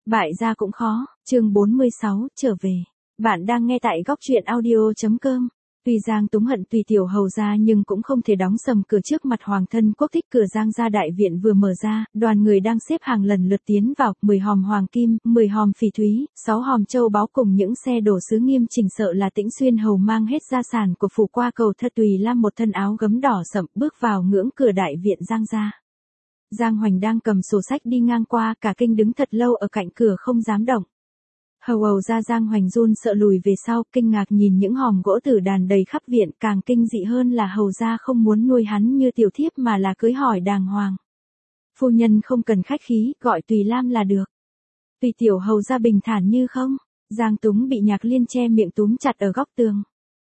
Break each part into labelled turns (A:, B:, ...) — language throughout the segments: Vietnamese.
A: Bại gia cũng khó, chương 46, trở về. Bạn đang nghe tại góc truyện audio.com. Tuy Giang Túng hận Tùy Tiểu Hầu gia nhưng cũng không thể đóng sầm cửa trước mặt hoàng thân quốc thích. Cửa Giang gia đại viện vừa mở ra, đoàn người đang xếp hàng lần lượt tiến vào, 10 hòm hoàng kim, 10 hòm phỉ thúy, 6 hòm châu báu cùng những xe đồ sứ nghiêm chỉnh. Sợ là Tĩnh Xuyên Hầu mang hết gia sản của phủ qua cầu Thất Tùy Lam, một thân áo gấm đỏ sậm, bước vào ngưỡng cửa đại viện Giang gia. Giang Hoành đang cầm sổ sách đi ngang qua, cả kinh đứng thật lâu ở cạnh cửa không dám động. Hầu ra Giang Hoành run sợ lùi về sau, kinh ngạc nhìn những hòm gỗ tử đàn đầy khắp viện, càng kinh dị hơn là hầu ra không muốn nuôi hắn như tiểu thiếp mà là cưới hỏi đàng hoàng. Phu nhân không cần khách khí, gọi Tùy Lam là được. Tùy Tiểu Hầu ra bình thản như không. Giang Túng bị Nhạc Liên che miệng túm chặt ở góc tường.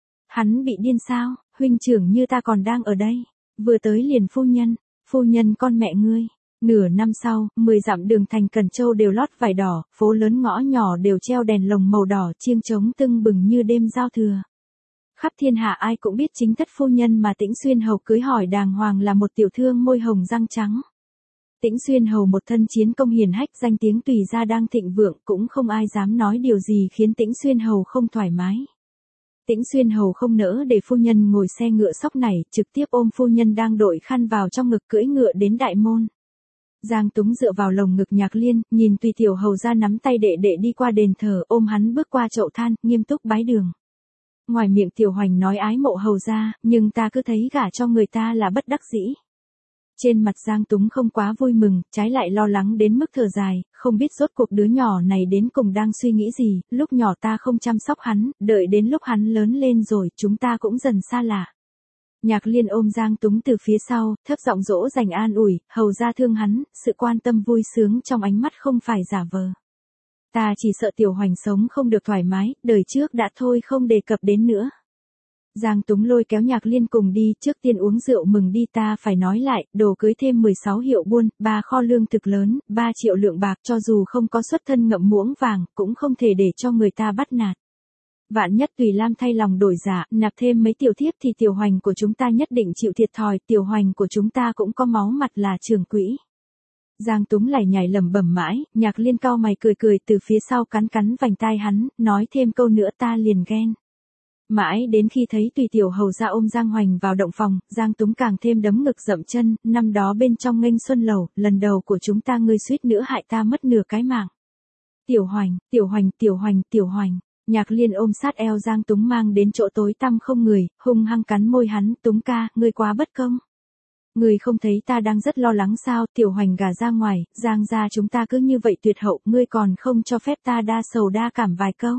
A: Hắn bị điên sao, huynh trưởng như ta còn đang ở đây. Vừa tới liền phu nhân con mẹ ngươi. Nửa năm sau, 10 dặm đường thành Cần Châu đều lót vải đỏ, phố lớn ngõ nhỏ đều treo đèn lồng màu đỏ, chiêng trống tưng bừng như đêm giao thừa. Khắp thiên hạ ai cũng biết chính thất phu nhân mà Tĩnh Xuyên Hầu cưới hỏi đàng hoàng là một tiểu thương môi hồng răng trắng. Tĩnh Xuyên Hầu một thân chiến công hiển hách, danh tiếng Tùy gia đang thịnh vượng, cũng không ai dám nói điều gì khiến Tĩnh Xuyên Hầu không thoải mái. Tĩnh Xuyên Hầu không nỡ để phu nhân ngồi xe ngựa sóc này, trực tiếp ôm phu nhân đang đội khăn vào trong ngực cưỡi ngựa đến đại môn. Giang Túng dựa vào lồng ngực Nhạc Liên, nhìn Tùy Tiểu Hầu ra nắm tay đệ đệ đi qua đền thờ, ôm hắn bước qua chậu than, nghiêm túc bái đường. Ngoài miệng Tiểu Hoành nói ái mộ hầu ra, nhưng ta cứ thấy gả cho người ta là bất đắc dĩ. Trên mặt Giang Túng không quá vui mừng, trái lại lo lắng đến mức thở dài, không biết rốt cuộc đứa nhỏ này đến cùng đang suy nghĩ gì. Lúc nhỏ ta không chăm sóc hắn, đợi đến lúc hắn lớn lên rồi chúng ta cũng dần xa lạ. Nhạc Liên ôm Giang Túng từ phía sau, thấp giọng dỗ dành an ủi, hầu ra thương hắn, sự quan tâm vui sướng trong ánh mắt không phải giả vờ. Ta chỉ sợ Tiểu Hoành sống không được thoải mái, đời trước đã thôi không đề cập đến nữa. Giang Túng lôi kéo Nhạc Liên cùng đi, trước tiên uống rượu mừng đi. Ta phải nói lại, đồ cưới thêm 16 hiệu buôn, 3 kho lương thực lớn, 3 triệu lượng bạc, cho dù không có xuất thân ngậm muỗng vàng, cũng không thể để cho người ta bắt nạt. Vạn nhất Tùy Lam thay lòng đổi dạ, nạp thêm mấy tiểu thiếp thì Tiểu Hoành của chúng ta nhất định chịu thiệt thòi, Tiểu Hoành của chúng ta cũng có máu mặt là trưởng quỹ. Giang Túng lải nhải lẩm bẩm mãi, Nhạc Liên cau mày cười cười từ phía sau cắn vành tai hắn, nói thêm câu nữa ta liền ghen. Mãi đến khi thấy Tùy Tiểu Hầu ra ôm Giang Hoành vào động phòng, Giang Túng càng thêm đấm ngực dậm chân, năm đó bên trong nghênh xuân lầu, lần đầu của chúng ta ngươi suýt nữa hại ta mất nửa cái mạng. Tiểu Hoành. Nhạc Liên ôm sát eo Giang Túng mang đến chỗ tối tăm không người, hung hăng cắn môi hắn, Túng ca, ngươi quá bất công. Ngươi không thấy ta đang rất lo lắng sao, Tiểu Hoành gả ra ngoài, Giang gia chúng ta cứ như vậy tuyệt hậu, ngươi còn không cho phép ta đa sầu đa cảm vài câu.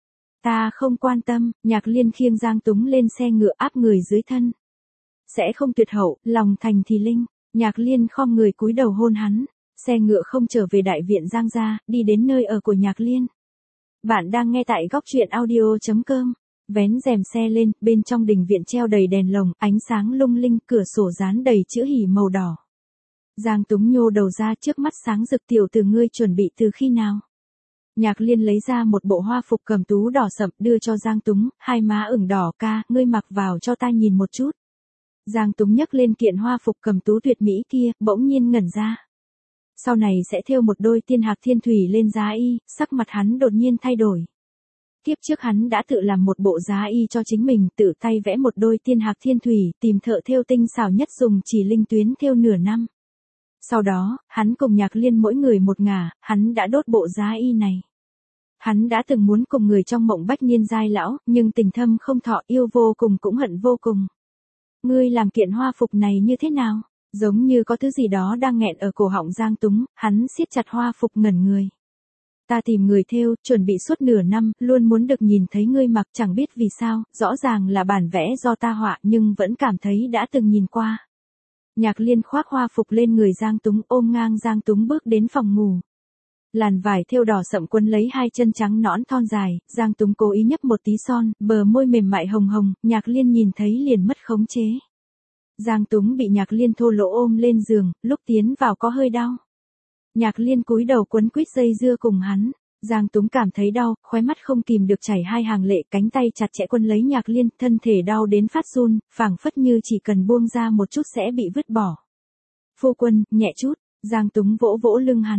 A: Ta không quan tâm. Nhạc Liên khiêng Giang Túng lên xe ngựa áp người dưới thân. Sẽ không tuyệt hậu, lòng thành thì linh. Nhạc Liên khom người cúi đầu hôn hắn. Xe ngựa không trở về đại viện Giang gia, đi đến nơi ở của Nhạc Liên. Bạn đang nghe tại góc truyện audio.com. Vén rèm xe lên, bên trong đình viện treo đầy đèn lồng, ánh sáng lung linh, cửa sổ dán đầy chữ hỉ màu đỏ. Giang Túng nhô đầu ra, trước mắt sáng rực, tiểu tử ngươi chuẩn bị từ khi nào? Nhạc Liên lấy ra một bộ hoa phục cầm tú đỏ sậm đưa cho Giang Túng, hai má ửng đỏ, ca, ngươi mặc vào cho ta nhìn một chút. Giang Túng nhấc lên kiện hoa phục cầm tú tuyệt mỹ kia, bỗng nhiên ngẩn ra. Sau này sẽ thêu một đôi tiên hạc thiên thủy lên giá y, sắc mặt hắn đột nhiên thay đổi. Tiếp trước hắn đã tự làm một bộ giá y cho chính mình, tự tay vẽ một đôi tiên hạc thiên thủy, tìm thợ thêu tinh xảo nhất dùng chỉ linh tuyến thêu nửa năm. Sau đó, hắn cùng Nhạc Liên mỗi người một ngả, hắn đã đốt bộ giá y này. Hắn đã từng muốn cùng người trong mộng bách niên giai lão, nhưng tình thâm không thọ, yêu vô cùng cũng hận vô cùng. Ngươi làm kiện hoa phục này như thế nào? Giống như có thứ gì đó đang nghẹn ở cổ họng Giang Túng, hắn siết chặt hoa phục ngẩn người. Ta tìm người thêu, chuẩn bị suốt nửa năm, luôn muốn được nhìn thấy ngươi mặc, chẳng biết vì sao, rõ ràng là bản vẽ do ta họa nhưng vẫn cảm thấy đã từng nhìn qua. Nhạc Liên khoác hoa phục lên người Giang Túng, ôm ngang Giang Túng bước đến phòng ngủ. Làn vải thêu đỏ sậm quấn lấy hai chân trắng nõn thon dài, Giang Túng cố ý nhấp một tí son, bờ môi mềm mại hồng hồng, Nhạc Liên nhìn thấy liền mất khống chế. Giang Túng bị Nhạc Liên thô lỗ ôm lên giường, lúc tiến vào có hơi đau. Nhạc Liên cúi đầu quấn quýt dây dưa cùng hắn. Giang Túng cảm thấy đau, khóe mắt không kìm được chảy hai hàng lệ, cánh tay chặt chẽ quấn lấy Nhạc Liên, thân thể đau đến phát run, phảng phất như chỉ cần buông ra một chút sẽ bị vứt bỏ. Phu quân, nhẹ chút. Giang Túng vỗ vỗ lưng hắn.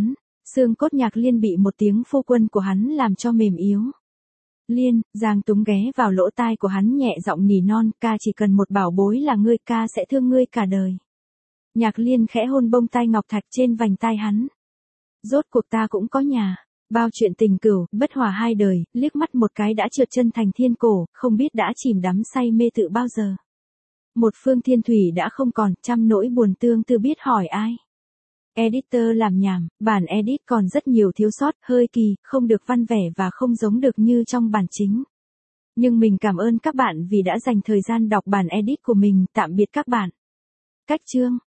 A: Xương cốt Nhạc Liên bị một tiếng phu quân của hắn làm cho mềm yếu. Liên, Giang Túng ghé vào lỗ tai của hắn nhẹ giọng nỉ non, ca chỉ cần một bảo bối là ngươi, ca sẽ thương ngươi cả đời. Nhạc Liên khẽ hôn bông tai ngọc thạch trên vành tai hắn. Rốt cuộc ta cũng có nhà. Bao chuyện tình cửu, bất hòa hai đời, liếc mắt một cái đã trượt chân thành thiên cổ, không biết đã chìm đắm say mê tự bao giờ. Một phương thiên thủy đã không còn, trăm nỗi buồn tương tư biết hỏi ai. Editor làm nhảm, bản edit còn rất nhiều thiếu sót, hơi kỳ, không được văn vẻ và không giống được như trong bản chính. Nhưng mình cảm ơn các bạn vì đã dành thời gian đọc bản edit của mình, tạm biệt các bạn. Cách chương